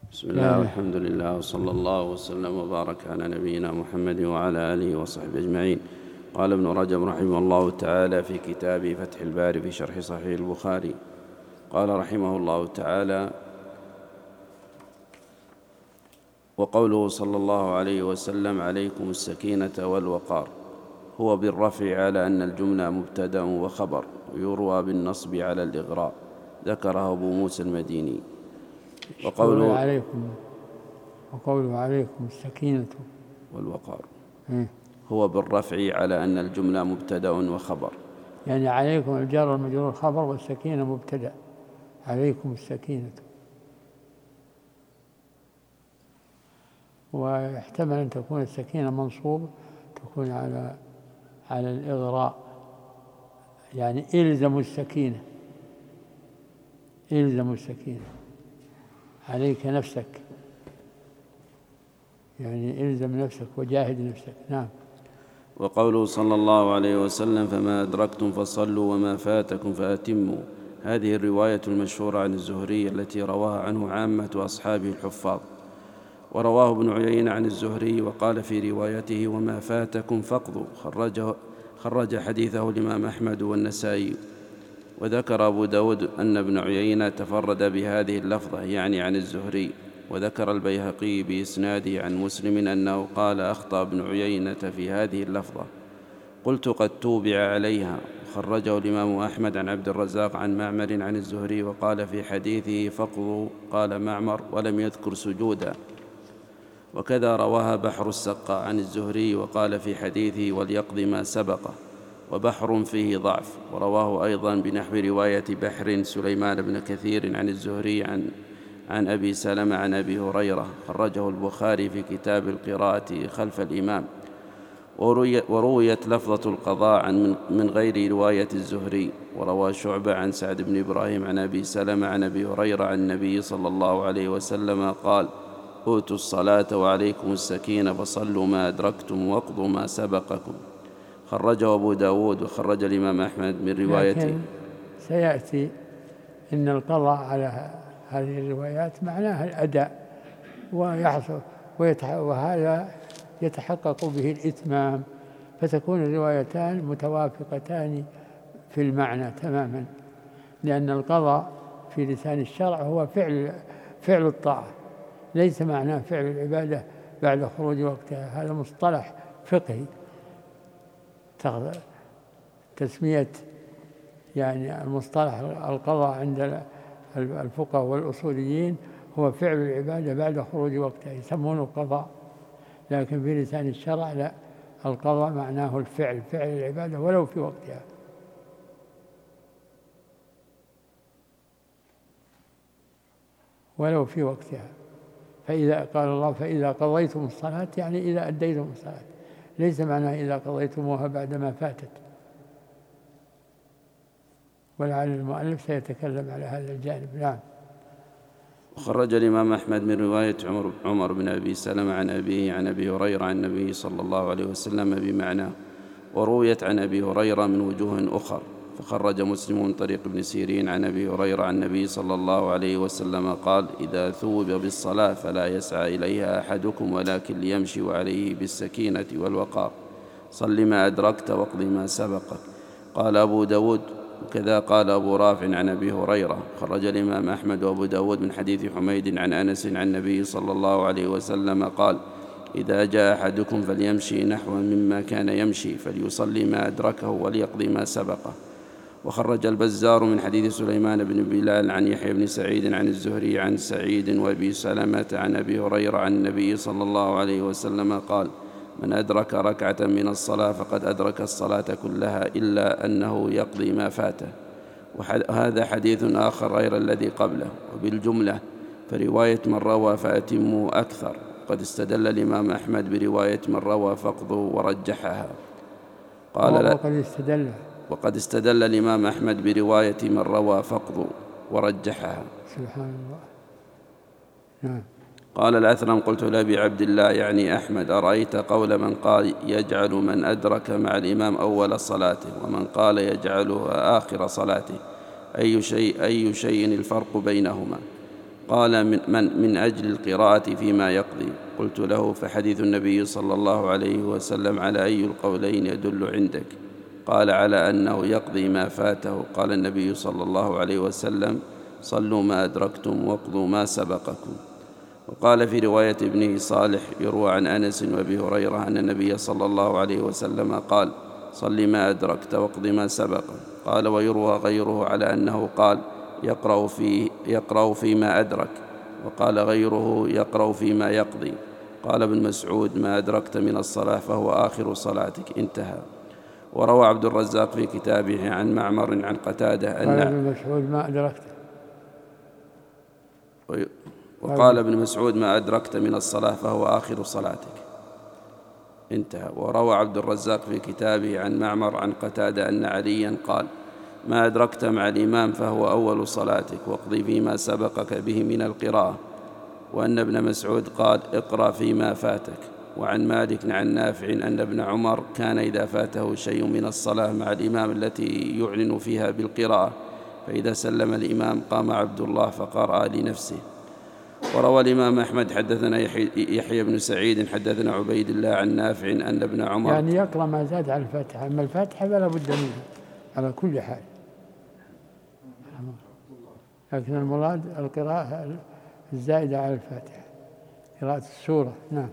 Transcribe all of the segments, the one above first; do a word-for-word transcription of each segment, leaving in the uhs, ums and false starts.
بسم الله والحمد لله وصلى الله وسلم وبارك على نبينا محمد وعلى آله وصحبه أجمعين. قال ابن رجب رحمه الله تعالى في كتابه فتح الباري في شرح صحيح البخاري، قال رحمه الله تعالى: وقوله صلى الله عليه وسلم: عليكم السكينة والوقار، هو بالرفع على أن الجملة مبتدأ وخبر، ويروى بالنصب على الإغراء، ذكره أبو موسى المديني. وقوله عليكم وقوله عليكم السكينة والوقار هو بالرفع على أن الجملة مبتدأ وخبر، يعني عليكم الجار والمجرور خبر، والسكينة مبتدأ. عليكم السكينة، ويحتمل أن تكون السكينة منصوبة، تكون على على الإغراء، يعني إلزموا السكينة، إلزموا السكينة، عليك نفسك، يعني إلزم نفسك وجاهد نفسك. نعم. وقوله صلى الله عليه وسلم: فما أدركتم فصلوا وما فاتكم فأتموا، هذه الرواية المشهورة عن الزهري التي رواها عنه عامة أصحابه الحفاظ. ورواه ابن عيينة عن الزهري وقال في روايته: وما فاتكم فاقضوا، خرج, خرج حديثه الإمام أحمد والنسائي. وذكر أبو داود أن ابن عيينة تفرد بهذه اللفظة، يعني عن الزهري. وذكر البيهقي بإسناده عن مسلم أنه قال: أخطأ ابن عيينة في هذه اللفظة، قلت قد توبع عليها. خرجه الإمام أحمد عن عبد الرزاق عن معمر عن الزهري وقال في حديثه: فاقضوا، قال معمر ولم يذكر سجودا. وكذا رواها بحر السقا عن الزهري وقال في حديثه: وليقضي ما سبقه، وبحر فيه ضعف. ورواه أيضا بنحو رواية بحر سليمان بن كثير عن الزهري عن عن أبي سلمة عن أبي هريرة، خرجه البخاري في كتاب القراءة خلف الإمام. ورويت لفظة القضاء عن من غير رواية الزهري. وروى شعبة عن سعد بن إبراهيم عن أبي سلمة عن أبي هريرة عن النبي صلى الله عليه وسلم قال: أوتوا الصلاة وعليكم السكينة فصلوا ما أدركتم واقضوا ما سبقكم. خرجه أبو داود. وخرج الإمام أحمد من روايته. لكن سيأتي إن القضاء على هذه الروايات معناها الأداء، ويحصل وهذا يتحقق به الإتمام، فتكون الروايتان متوافقتان في المعنى تماما، لأن القضاء في لسان الشرع هو فعل فعل الطاعة، ليس معناه فعل العبادة بعد خروج وقتها. هذا مصطلح فقهي، تسمية يعني المصطلح القضاء عند الفقهاء والأصوليين هو فعل العبادة بعد خروج وقتها، يسمونه قضاء. لكن في لسان الشرع لا، القضاء معناه الفعل، فعل العبادة ولو في وقتها. ولو في وقتها. فإذا قال الله: فإذا قضيتم الصلاة، يعني إذا أديتم الصلاة، ليس معناه إذا قضيتموها بعدما فاتت. ولعل المؤلف سيتكلم على هذا الجانب. نعم. وخرج الإمام أحمد من رواية عمر, عمر بن أبي سلمة عن أبيه عن أبي هريرة عن النبي صلى الله عليه وسلم بمعناه، ورويت عن أبي هريرة من وجوه أخر. فخرج مسلم من طريق ابن سيرين عن أبي هريرة عن النبي صلى الله عليه وسلم قال: إذا ثوب بالصلاة فلا يسعى إليها أحدكم ولكن ليمشي وعليه بالسكينة والوقار، صل ما أدركت واقض ما سبقك. قال أبو داود: وكذا قال أبو رافع عن أبي هريرة. خرج الإمام أحمد وأبو داود من حديث حميد عن أنس عن النبي صلى الله عليه وسلم قال: إذا جاء أحدكم فليمشي نحو مما كان يمشي، فليصلي ما أدركه وليقضي ما سبقه. وخرج البزار من حديث سليمان بن بلال عن يحيى بن سعيد عن الزهري عن سعيد وأبي سلمة عن أبي هريرة عن النبي صلى الله عليه وسلم قال: من أدرك ركعة من الصلاة فقد أدرك الصلاة كلها إلا أنه يقضي ما فاته. وهذا حديث آخر غير الذي قبله. وبالجملة فرواية من روى فأتموا أكثر. قد استدل الإمام أحمد برواية من روى فاقضوا ورجحها. قال لا وقد استدل وقد استدل الإمام أحمد برواية من روى فاقضوا ورجحها. سبحان الله. نعم. قال الأثرم: قلت لأبي عبد الله يعني أحمد: أرأيت قول من قال يجعل من أدرك مع الإمام أول صلاته، ومن قال يجعلها آخر صلاته، أي شيء أي شيء الفرق بينهما؟ قال من, من, من أجل القراءة فيما يقضي. قلت له فحديث النبي صلى الله عليه وسلم على أي القولين يدل عندك؟ قال على أنه يقضي ما فاته. قال النبي صلى الله عليه وسلم صلوا ما أدركتم واقضوا ما سبقكم. وقال في رواية ابن صالح يروى عن أنس وأبي هريرة أن النبي صلى الله عليه وسلم قال صل ما أدركت واقض ما سبق. قال ويروى غيره على أنه قال يقرأ, فيه يقرأ فيما أدرك، وقال غيره يقرأ فيما يقضي. قال ابن مسعود ما أدركت من الصلاة فهو آخر صلاتك، انتهى. وروى عبد الرزاق في كتابه عن معمر عن قتادة أن قال ابن مسعود ما أدركت وقال ابن مسعود ما أدركت من الصلاة فهو آخر صلاتك، انتهى. وروى عبد الرزاق في كتابه عن معمر عن قتادة أن عليا قال ما أدركت مع الإمام فهو أول صلاتك واقضي فيما سبقك به من القراءة. وأن ابن مسعود قال اقرأ فيما فاتك. وعن مالك عن نافع أن ابن عمر كان إذا فاته شيء من الصلاة مع الإمام التي يعلن فيها بالقراءة فإذا سلم الإمام قام عبد الله فقرأ لنفسه. وروى الإمام أحمد حدثنا يحيى بن سعيد حدثنا عبيد الله عن نافع أن ابن عمر يعني يقرأ ما زاد على الفاتحة، أما الفاتحة فلا بد منها على كل حال، لكن المراد القراءة الزائدة على الفاتحة، قراءة السورة. نعم.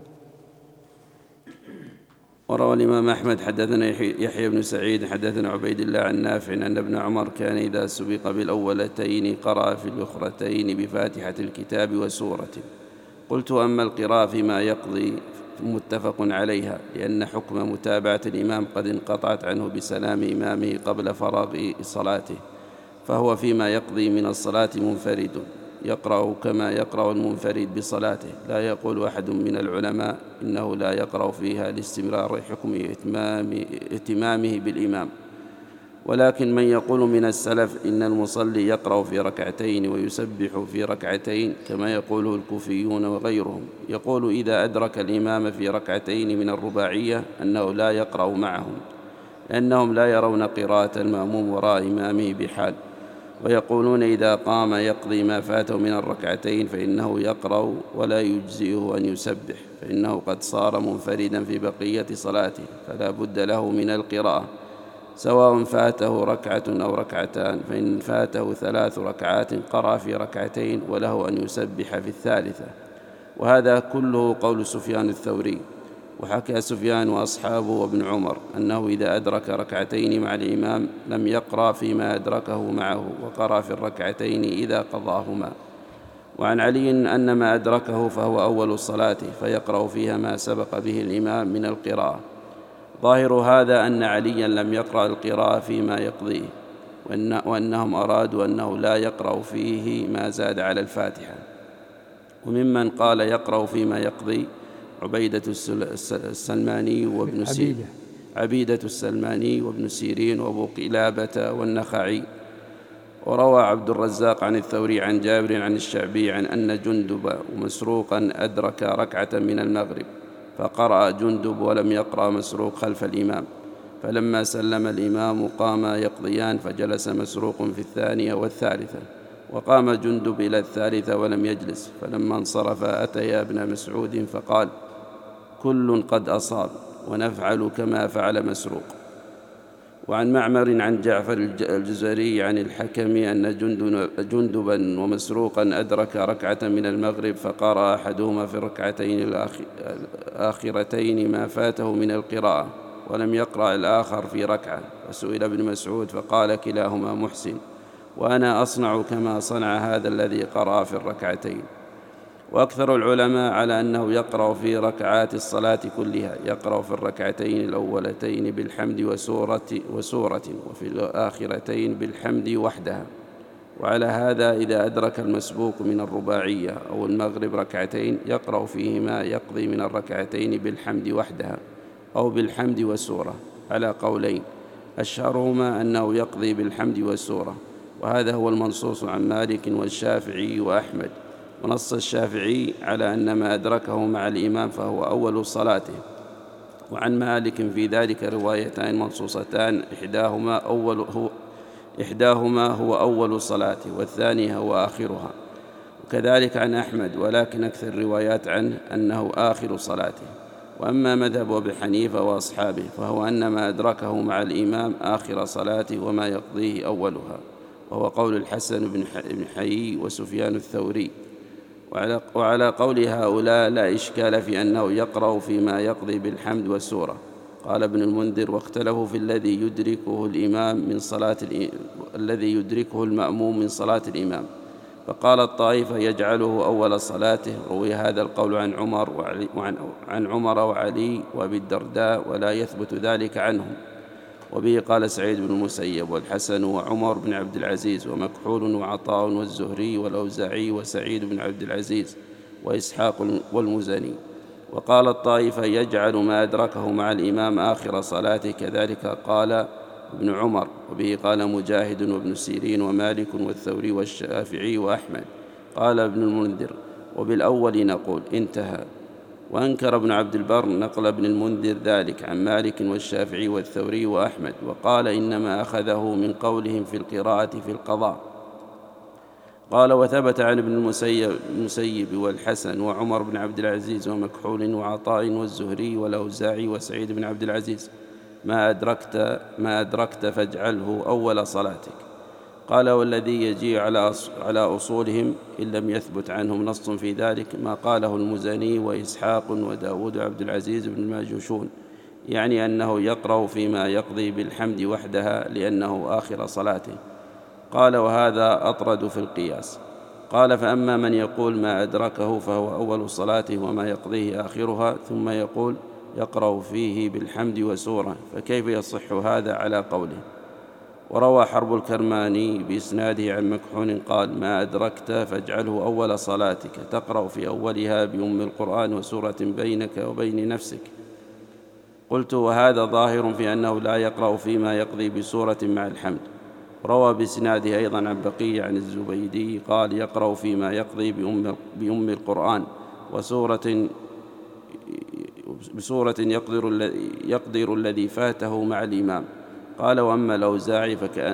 وروى الإمام أحمد حدثنا يحيى بن سعيد حدثنا عبيد الله عن نافع أن ابن عمر كان إذا سبق بالأولتين قرأ في الأخرتين بفاتحة الكتاب وسورة. قلت أما القراءة فيما يقضي متفق عليها، لأن حكم متابعة الإمام قد انقطعت عنه بسلام إمامه قبل فراغ صلاته، فهو فيما يقضي من الصلاة منفرد يقرأ كما يقرأ المنفرد بصلاته. لا يقول أحد من العلماء إنه لا يقرأ فيها لاستمرار حكم اهتمامه بالإمام، ولكن من يقول من السلف إن المصلي يقرأ في ركعتين ويسبح في ركعتين كما يقوله الكوفيون وغيرهم. يقول إذا أدرك الإمام في ركعتين من الرباعية أنه لا يقرأ معهم، لأنهم لا يرون قراءة المأموم وراء إمامه بحال. ويقولون إذا قام يقضي ما فاته من الركعتين فإنه يقرأ ولا يجزئه أن يسبح، فإنه قد صار منفردا في بقية صلاته فلا بد له من القراءة، سواء فاته ركعة أو ركعتان. فإن فاته ثلاث ركعات قرأ في ركعتين وله أن يسبح في الثالثة. وهذا كله قول سفيان الثوري. وحكى سفيان وأصحابه وابن عمر أنه إذا أدرك ركعتين مع الإمام لم يقرأ فيما أدركه معه، وقرأ في الركعتين إذا قضاهما. وعن علي أن ما أدركه فهو أول صلاته فيقرأ فيها ما سبق به الإمام من القراءة. ظاهر هذا أن عليا لم يقرأ القراءة فيما يقضيه، وأن وأنهم أرادوا أنه لا يقرأ فيه ما زاد على الفاتحة. وممن قال يقرأ فيما يقضي عبيدة السلماني وابن سيرين عبيدة السلماني وابن سيرين وابو قلابة والنخعي. وروى عبد الرزاق عن الثوري عن جابر عن الشعبي عن أن جندب ومسروقا أدرك ركعة من المغرب فقرأ جندب ولم يقرأ مسروق خلف الإمام، فلما سلم الإمام قاما يقضيان فجلس مسروق في الثانية والثالثة، وقام جندب إلى الثالثة ولم يجلس، فلما انصرف أتيا ابن مسعود فقال كل قد أصاب ونفعل كما فعل مسروق. وعن معمر عن جعفر الجزري عن الحكم أن جندبا ومسروقا أدرك ركعة من المغرب فقرأ أحدهما في الركعتين الآخرتين ما فاته من القراءة ولم يقرأ الآخر في ركعة، فسئل ابن مسعود فقال كلاهما محسن، وأنا أصنع كما صنع هذا الذي قرأ في الركعتين. وأكثر العلماء على أنه يقرأ في ركعات الصلاة كلها، يقرأ في الركعتين الأولتين بالحمد وسورة, وسورة وفي الآخرتين بالحمد وحدها. وعلى هذا إذا أدرك المسبوق من الرباعية أو المغرب ركعتين يقرأ فيهما يقضي من الركعتين بالحمد وحدها أو بالحمد وسورة على قولين، أشهرهما أنه يقضي بالحمد والسورة، وهذا هو المنصوص عن مالك والشافعي وأحمد. ونص الشافعي على أن ما أدركه مع الإمام فهو أول صلاته. وعن مالك في ذلك روايتان منصوصتان، إحداهما, أول هو إحداهما هو أول صلاته والثاني هو آخرها. وكذلك عن أحمد، ولكن أكثر الروايات عنه أنه آخر صلاته. وأما مذهب أبي حنيفة وأصحابه فهو أن ما أدركه مع الإمام آخر صلاته وما يقضيه أولها، وهو قول الحسن بن حيي وسفيان الثوري. وعلى, وعلى قول هؤلاء لا إشكال في أنه يقرأ فيما يقضي بالحمد والسورة. قال ابن المنذر: واختلفوا في الذي يدركه الإمام من صلاة الذي يدركه المأموم من صلاة الإمام، فقال الطائفة يجعله أول صلاته. روي هذا القول عن عمر وعلي وعن عن عمر وعلي وأبي الدرداء ولا يثبت ذلك عنهم. وبه قال سعيد بن المسيب والحسن وعمر بن عبد العزيز ومكحول وعطاء والزهري والأوزاعي وسعيد بن عبد العزيز وإسحاق والمزني. وقال الطائفة يجعل ما أدركه مع الإمام آخر صلاته، كذلك قال ابن عمر. وبه قال مجاهد وابن سيرين ومالك والثوري والشافعي وأحمد. قال ابن المنذر: وبالأول نقول. انتهى. وأنكر ابن عبد البر نقل ابن المنذر ذلك عن مالك والشافعي والثوري وأحمد، وقال إنما أخذه من قولهم في القراءة في القضاء. قال: وثبت عن ابن المسيب, المسيب والحسن وعمر بن عبد العزيز ومكحول وعطاء والزهري والأوزاعي وسعيد بن عبد العزيز: ما أدركت ما أدركت فاجعله أول صلاتك. قال: والذي يجيء على على أصولهم إن لم يثبت عنهم نص في ذلك ما قاله المزني وإسحاق وداود عبد العزيز بن الماجوشون، يعني أنه يقرأ فيما يقضي بالحمد وحدها لأنه آخر صلاته. قال: وهذا أطرد في القياس. قال: فأما من يقول ما أدركه فهو أول صلاته وما يقضيه آخرها، ثم يقول يقرأ فيه بالحمد وسورة، فكيف يصح هذا على قوله؟ وروى حرب الكرماني بإسناده عن مكحول قال: ما أدركت فاجعله أول صلاتك، تقرأ في أولها بأم القرآن وسورة بينك وبين نفسك. قلت: وهذا ظاهر في أنه لا يقرأ فيما يقضي بسورة مع الحمد. روى بإسناده أيضا عن بقية عن الزبيدي قال: يقرأ فيما يقضي بأم, بأم القرآن وسورة بسورة يقدر, يقدر الذي فاته مع الإمام. قال: وأما الأوزاعي فكان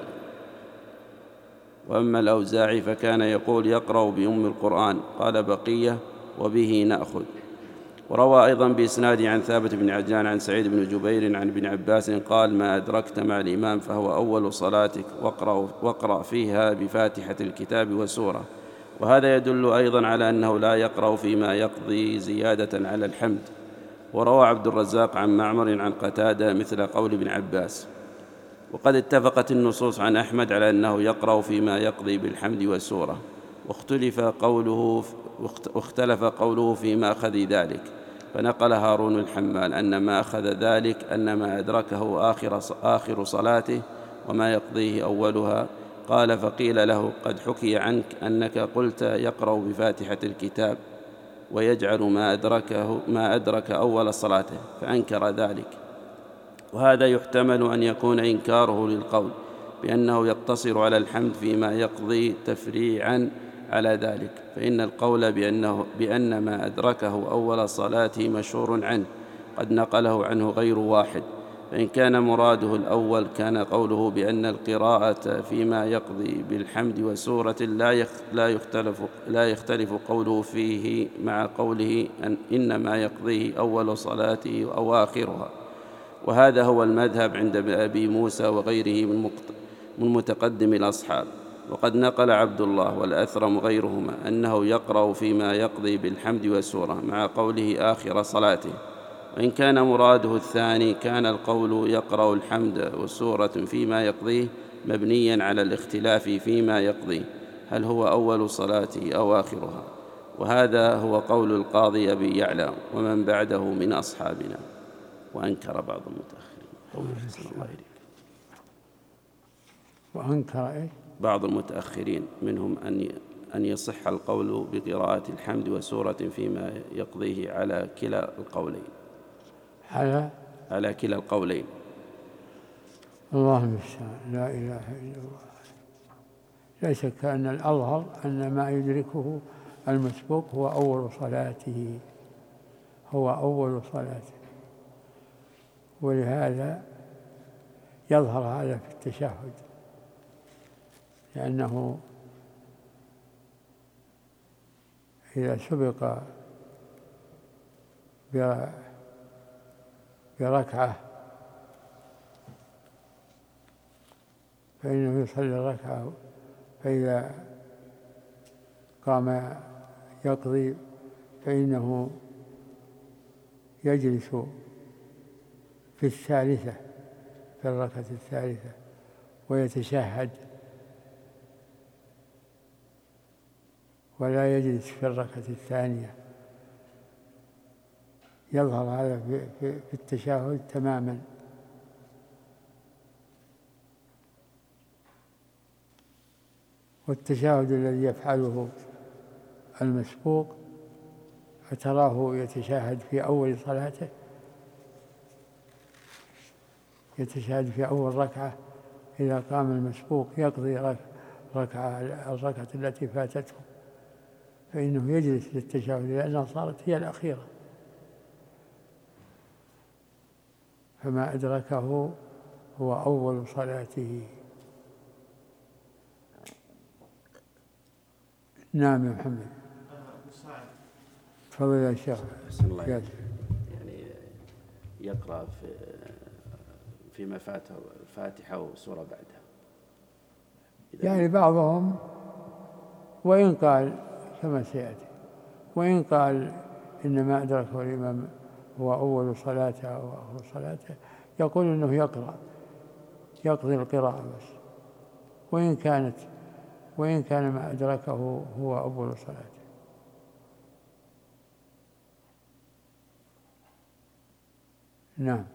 وأما الأوزاعي فكان يقول يقرأ بأم القرآن. قال بقية: وبه نأخذ. وروى أيضا بإسناد عن ثابت بن عجلان عن سعيد بن جبير عن ابن عباس قال: ما أدركت مع الإمام فهو أول صلاتك، واقرأ, واقرأ فيها بفاتحة الكتاب وسورة. وهذا يدل أيضا على أنه لا يقرأ فيما يقضي زيادة على الحمد. وروى عبد الرزاق عن معمر عن قتادة مثل قول ابن عباس. وقد اتفقت النصوص عن أحمد على أنه يقرأ فيما يقضي بالحمد والسورة، واختلف قوله واختلف قوله في مأخذ ذلك، فنقل هارون الحمال أن ما أخذ ذلك أن ما أدركه آخر, آخر صلاته وما يقضيه أولها. قال: فقيل له: قد حكي عنك أنك قلت يقرأ بفاتحة الكتاب ويجعل ما أدركه ما أدرك أول صلاته، فأنكر ذلك. وهذا يحتمل أن يكون إنكاره للقول بأنه يقتصر على الحمد فيما يقضي تفريعا على ذلك، فإن القول بأنه بأن ما أدركه أول صلاته مشهور عنه، قد نقله عنه غير واحد. فإن كان مراده الأول كان قوله بأن القراءة فيما يقضي بالحمد وسورة لا يختلف, لا يختلف قوله فيه مع قوله أن إنما يقضيه أول صلاته أو آخرها. وهذا هو المذهب عند أبي موسى وغيره من متقدم الأصحاب. وقد نقل عبد الله والأثرم غيرهما أنه يقرأ فيما يقضي بالحمد والسورة مع قوله آخر صلاته. وإن كان مراده الثاني كان القول يقرأ الحمد والسورة فيما يقضيه مبنيا على الاختلاف فيما يقضيه، هل هو أول صلاته أو آخرها. وهذا هو قول القاضي أبي يعلى ومن بعده من أصحابنا. وأنكر بعض المتأخرين وأنكر إيه؟ بعض المتأخرين منهم أن أن يصح القول بقراءة الحمد وسورة فيما يقضيه على كلا القولين على على كلا القولين. الله المستعان، لا إله إلا الله. لا شك أن الأظهر أن ما يدركه المسبوق هو أول صلاته هو أول صلاته ولهذا يظهر هذا في التشهد، لأنه إذا سبق بركعة فإنه يصلي الركعة، فإذا قام يقضي فإنه يجلس في الثالثة، في الركعة الثالثة، ويتشهد، ولا يجلس في الركعة الثانية. يظهر هذا في التشهد تماما. والتشهد الذي يفعله المسبوق فتراه يتشهد في أول صلاته، يتشهد في أول ركعة إذا قام المسبوق يقضي ركعة الركعة التي فاتته، فإنه يجلس للتشهد لأنها صارت هي الأخيرة، فما أدركه هو أول صلاته. نعم يا محمد. تفضل يا شيخ. يعني يقرأ في فيما فاته الفاتحة وسورة بعدها. يعني بعضهم وإن قال كما سيأتي، وإن قال إنما أدركه الإمام هو أول صلاته أو آخر صلاته، يقول إنه يقرأ يقضي القراءة بس، وإن كانت وإن كان ما أدركه هو أول صلاته. نعم.